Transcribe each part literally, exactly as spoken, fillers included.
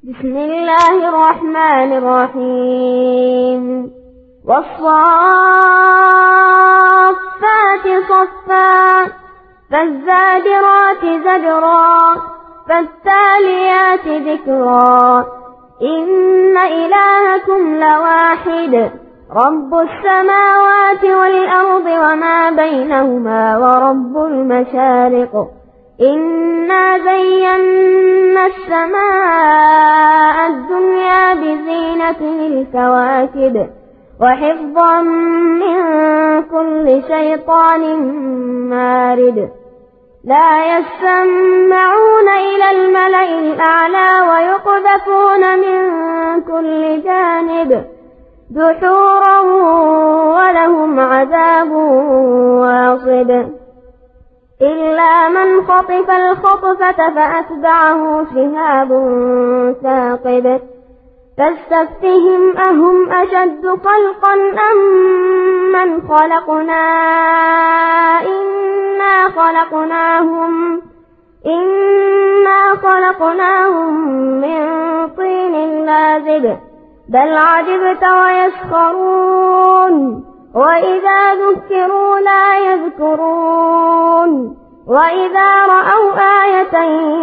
بسم الله الرحمن الرحيم والصافات صفا فالزاجرات زجرا فالتاليات ذكرا إن إلهكم لواحد رب السماوات والأرض وما بينهما ورب المشارق إنا زينا السماء الدنيا بزينة الكواكب وحفظا من كل شيطان مارد لا يسمعون إلى الملأ الأعلى ويقذفون من كل جانب دحورا ولهم عذاب واصب إلا من خطف الخطفة فأتبعه شهاب ثاقب فاستفتهم أهم أشد خلقا أم من خلقنا إنا خلقناهم إنا خلقناهم من طين لازب بل عجبت ويسخرون وإذا ذكروا لا يذكرون وإذا رأوا آية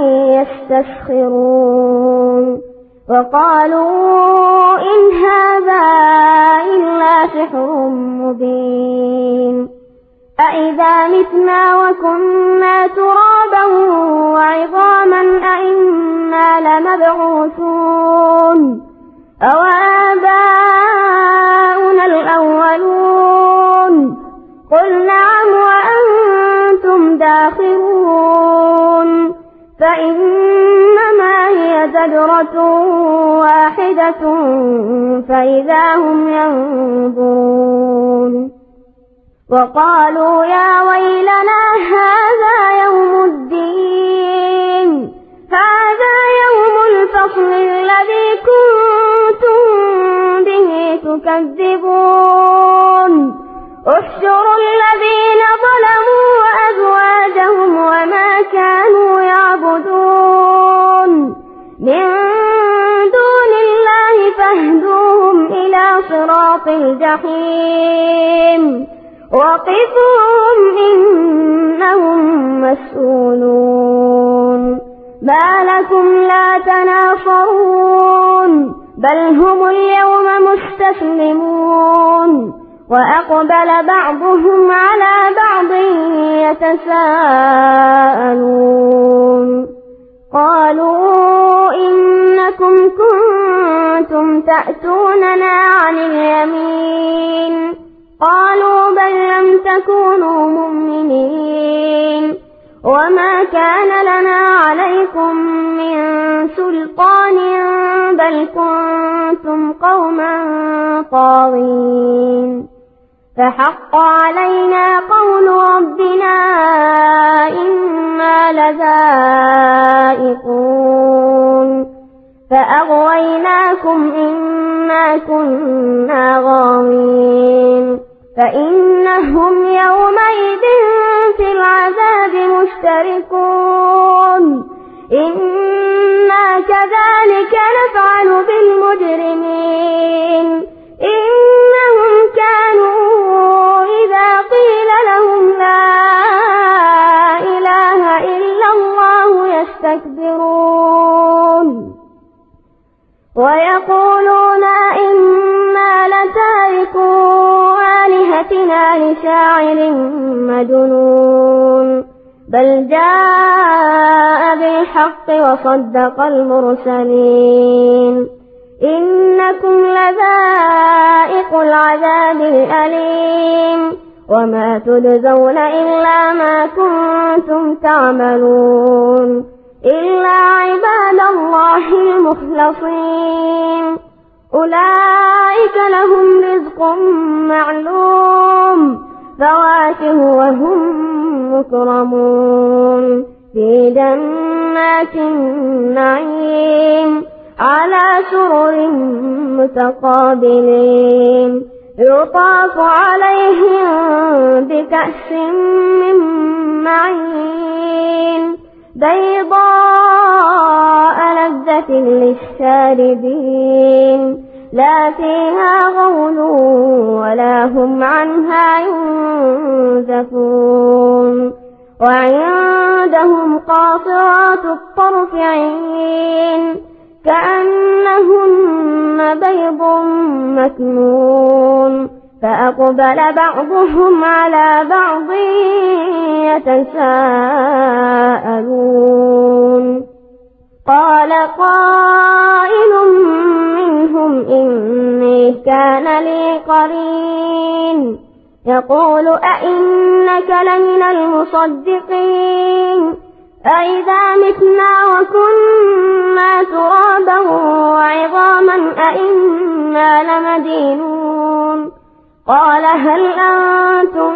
يستسخرون وقالوا إن هذا إلا سحر مبين أإذا متنا وكنا ترابا وعظاما أإنا لمبعوثون أو آباؤنا الأولون قل نعم وأنتم داخرون فإنما هي زجرة واحدة فإذا هم ينظرون وقالوا يا ويلنا هذا يوم الدين هذا يوم الفصل الذي كنتم به تكذبون احشروا الذين ظلموا وأزواجهم وما كانوا يعبدون من دون الله فاهدوهم إلى صراط الجحيم وقفوهم إنهم مسؤولون ما لكم لا تناصرون بل هم اليوم مستسلمون وأقبل بعضهم على بعض يتساءلون قالوا إنكم كنتم تأتوننا عن اليمين قالوا بل لم تكونوا مؤمنين وما كان لنا عليكم من سلطان بل كنتم قوما طاغين فحق علينا قول ربنا إنا لذائقون فأغويناكم إنا كنا غاوين فإنهم يومئذ في العذاب مشتركون إنا كذلك نفعل بالمجرمين إنهم كانوا إذا قيل لهم لا إله إلا الله يستكبرون ويقولون إنا لتاركو آلهتنا لشاعر مجنون بل جاء بالحق وصدق المرسلين إنكم لذائق العذاب الأليم وما تجزون إلا ما كنتم تعملون إلا عباد الله المخلصين أولئك لهم رزق معلوم فواكه وهم مكرمون في جنات النعيم على سرر متقابلين يطاف عليهم بكأس من معين بيضاء لذة لذة للشاربين لا فيها غول ولا هم عنها ينزفون وعندهم قاصرات الطرف عين كأنهن بيض مكنون فأقبل بعضهم على بعض يتساءلون قال قائل منهم إني كان لي قرين يقول أئنك لمن المصدقين أئذا متنا وكنا ترابا وعظاما أئنا لمدينون قال هل أنتم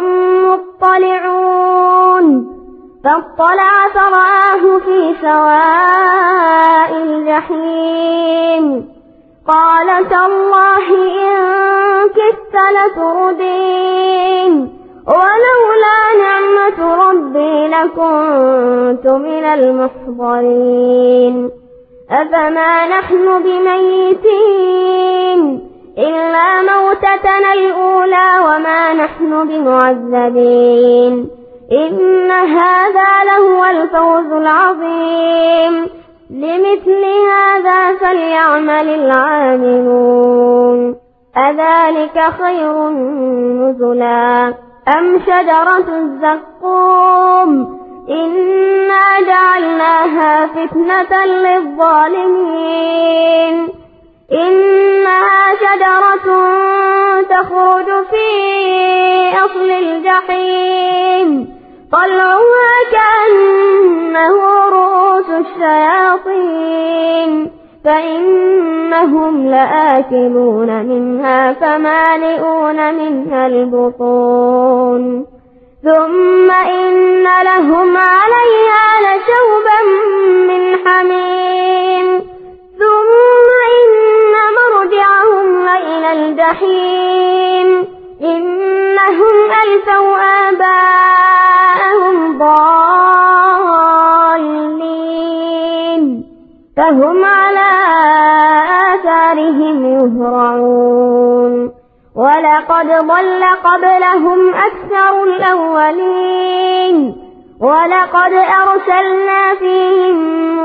مطلعون فاطلع فرآه في سواء الجحيم قال تالله إن كدت لتردين ولولا نعمة ربي لكنت من المحضرين أفما نحن بميتين إلا موتتنا الأولى وما نحن بمعذبين إن هذا لهو الفوز العظيم لمثل هذا فليعمل العاملون أذلك خير نزلا أم شجرة الزقوم إنا جعلناها فتنة للظالمين إنها شجرة تخرج في أصل الجحيم طلعها كأنه رؤوس الشياطين فإنهم لآكلون منها فمالئون منها البطون ثم إن لهم عليها لشوبا من حميم ثم إن مرجعهم إلى الجحيم إنهم ألفوا آباءهم ضالين فهم على آثارهم يهرعون ولقد ضل قبلهم أكثر الأولين ولقد أرسلنا فيهم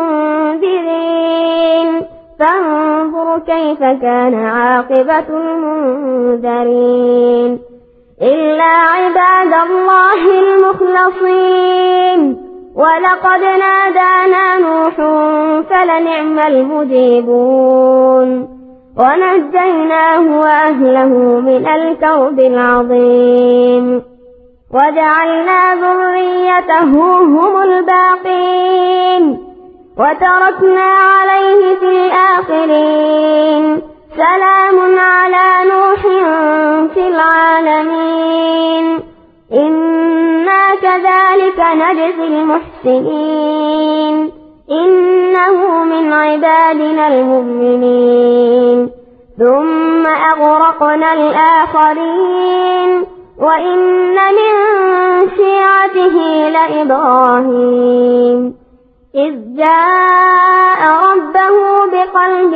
منذرين فانظر كيف كان عاقبة المنذرين إلا عباد الله المخلصين ولقد نادانا نوح فلنعم المجيبون ونجيناه وأهله من الكرب العظيم وجعلنا ذريته هم الباقين وتركنا عليه في الآخرين سلام على نوح في العالمين إنا كذلك نجزي المحسنين إنه من عبادنا المؤمنين ثم أغرقنا الآخرين وإن من شيعته لإبراهيم إذ جاء ربه بقلب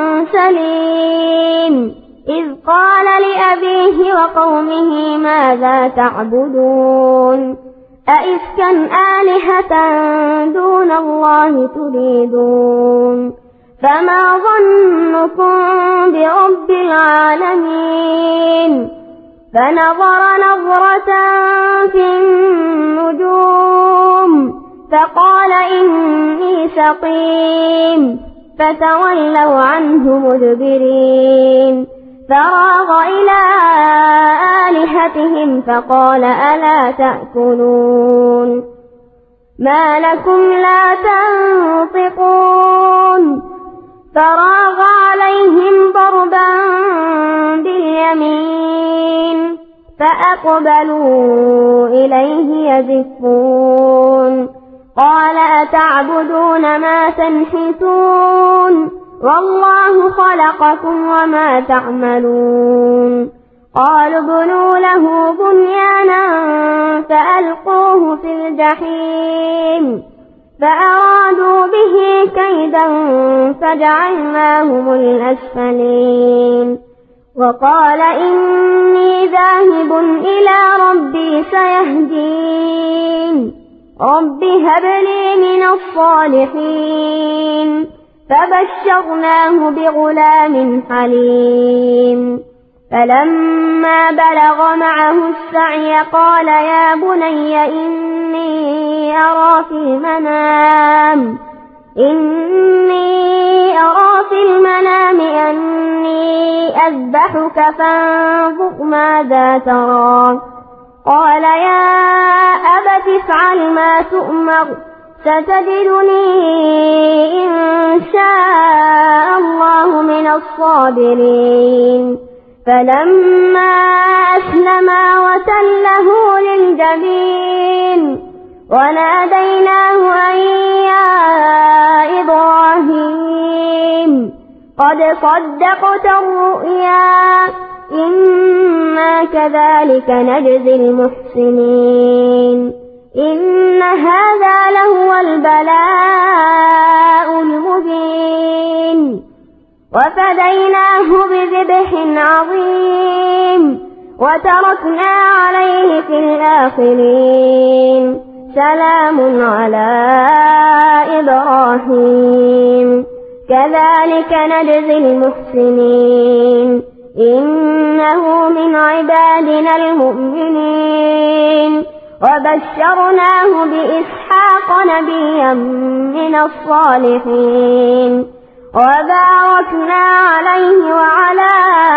سليم إذ قال لأبيه وقومه ماذا تعبدون أئفكا آلهة دون الله تريدون فما ظنكم برب العالمين فنظر نظرة في النجوم فقال إني سقيم فتولوا عنه مدبرين فراغ إلى آلهتهم فقال ألا تأكلون ما لكم لا تنطقون فراغ عليهم ضربا باليمين فأقبلوا إليه يزفون قال أتعبدون ما تنحتون والله خلقكم وما تعملون قالوا ابنوا له بنيانا فألقوه في الجحيم فأرادوا به كيدا فجعلناهم الأسفلين وقال إني ذاهب إلى ربي سيهدين رب هب لي من الصالحين فبشرناه بغلام حليم فلما بلغ معه السعي قال يا بني إني أرى في المنام إني أرى في المنام أني أذبحك فانظر ماذا ترى قال يا أبت افعل ما تؤمر ستجدني إن شاء الله من الصابرين فلما أسلما وتله للجبين وناديناه أن يا إبراهيم قد صدقت الرؤيا إنا كذلك نجزي المحسنين إن هذا لهو البلاء المبين وفديناه بذبح عظيم وتركنا عليه في الآخرين سلام على إبراهيم كذلك نجزي المحسنين إنه من عبادنا المؤمنين وبشرناه بإسحاق نبيا من الصالحين وباركنا عليه وعلى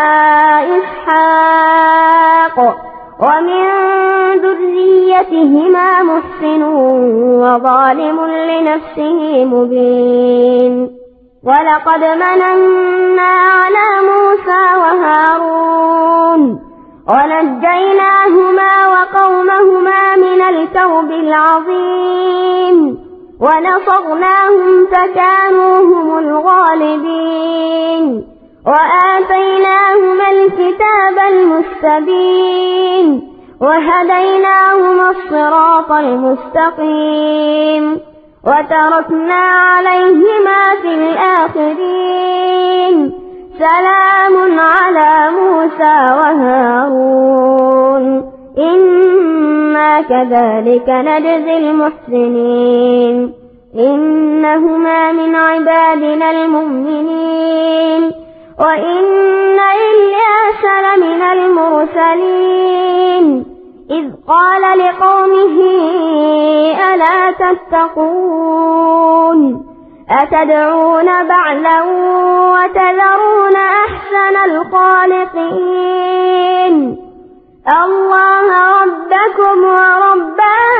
إسحاق ومن ذريتهما محسن وظالم لنفسه مبين ولقد مننا على موسى وهارون ونجيناهما وقومهما من الكرب العظيم ونصرناهم فكانوا هم الغالبين وآتيناهما الكتاب المستبين وهديناهما الصراط المستقيم وتركنا عليهما في الآخرين سلام على موسى وهارون إنا كذلك نجزي المحسنين إنهما من عبادنا المؤمنين وإن إلياس لمن المرسلين إذ قال لقومه ألا تتقون أتدعون بعلا وتذرون أحسن الخالقين الله ربكم ورب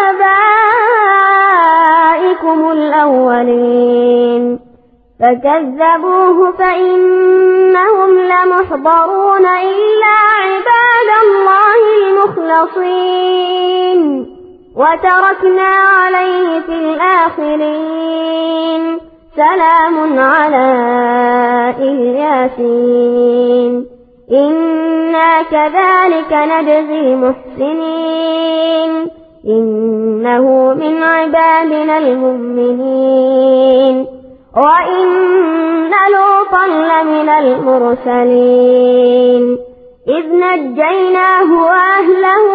آبائكم الأولين فكذبوه فإنهم لمحضرون إلا عباد الله المخلصين وتركنا عليه في الآخرين سلام على الياسين إنا كذلك نجزي المحسنين إنه من عبادنا المؤمنين وإن لوطا لمن المرسلين إذ نجيناه وأهله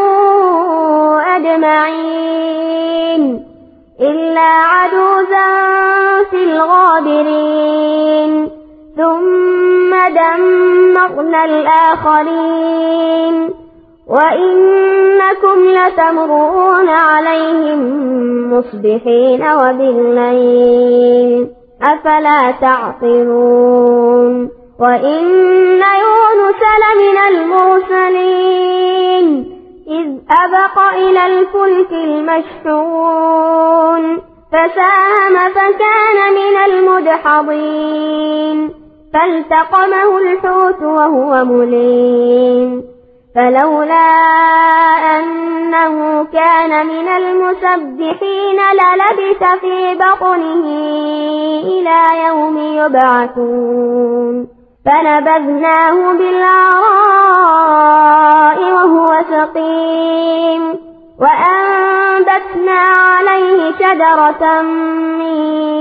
أجمعين إلا عجوزا في الغابرين ثم دمرنا الآخرين وإنكم لتمرون عليهم مصبحين وبالليل أفلا تعقلون وإن يونس لمن المرسلين إذ أبق إلى الفلك المشحون فساهم فكان من المدحضين فالتقمه الحوت وهو مليم فلولا أنه كان من المسبحين للبث في بطنه إلى يوم يبعثون فنبذناه بالعراء وهو سقيم وأن وأنبتنا عليه شجرة من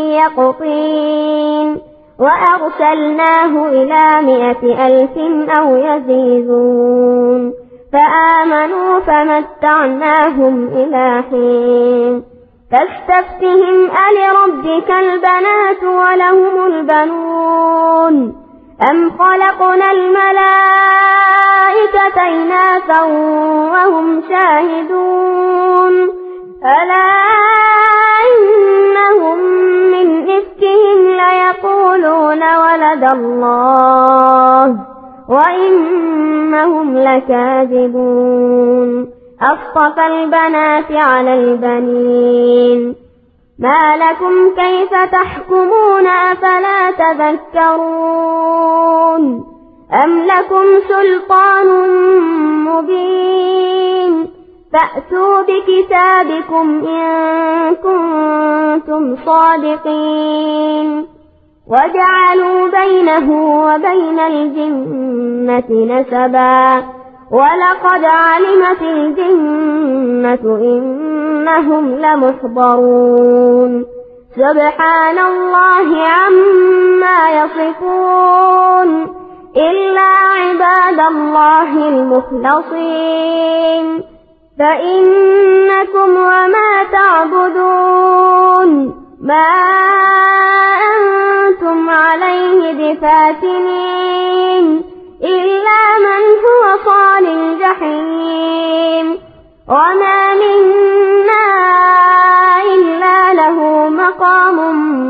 يقطين وأرسلناه إلى مائة ألف أو يزيدون فآمنوا فمتعناهم إلى حين فاستفتهم ألربك البنات ولهم البنون أم خلقنا الملائكة إناثا وهم شاهدون ألا إنهم من إفكهم ليقولون ولد الله وإنهم لكاذبون أصطفى البنات على البنين ما لكم كيف تحكمون أفلا تذكرون أم لكم سلطان مبين فأتوا بكتابكم إن كنتم صادقين وجعلوا بينه وبين الجنة نسبا ولقد علمت الجنة إنهم لمحضرون سبحان الله عما يصفون إلا عباد الله المخلصين فإنكم وما تعبدون ما أنتم عليه بفاتنين إلا من هو صال الجحيم وما منا إلا له مقام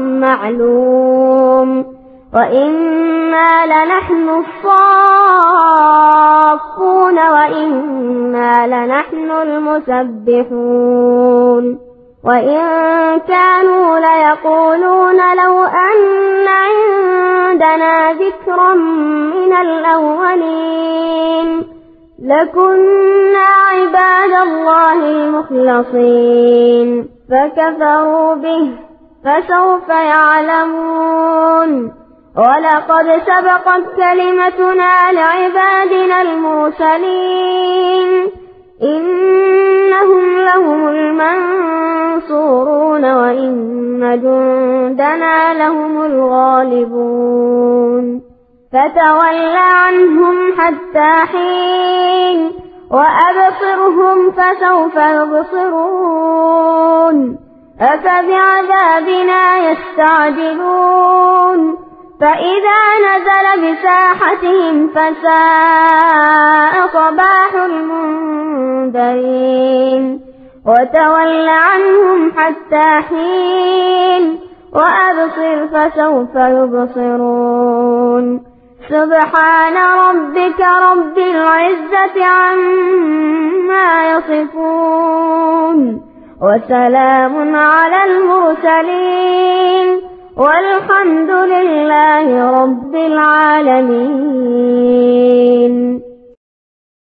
معلوم وإنا لنحن الصافون وإنا لنحن المسبحون وإن كانوا ليقولون لو أن عندنا ذكرا من الأولين لكنا عباد الله المخلصين فكفروا به فسوف يعلمون ولقد سبقت كلمتنا لعبادنا المرسلين إنهم لهم المنصورون وإن جندنا لهم الغالبون فتول عنهم حتى حين وأبصرهم فسوف يبصرون أفبعذابنا يستعجلون فإذا نزل بساحتهم فساء صباح المنذرين وتول عنهم حتى حين وأبصر فسوف يبصرون سبحان ربك رب العزة عما يصفون وسلام على المرسلين والحمد لله رب العالمين.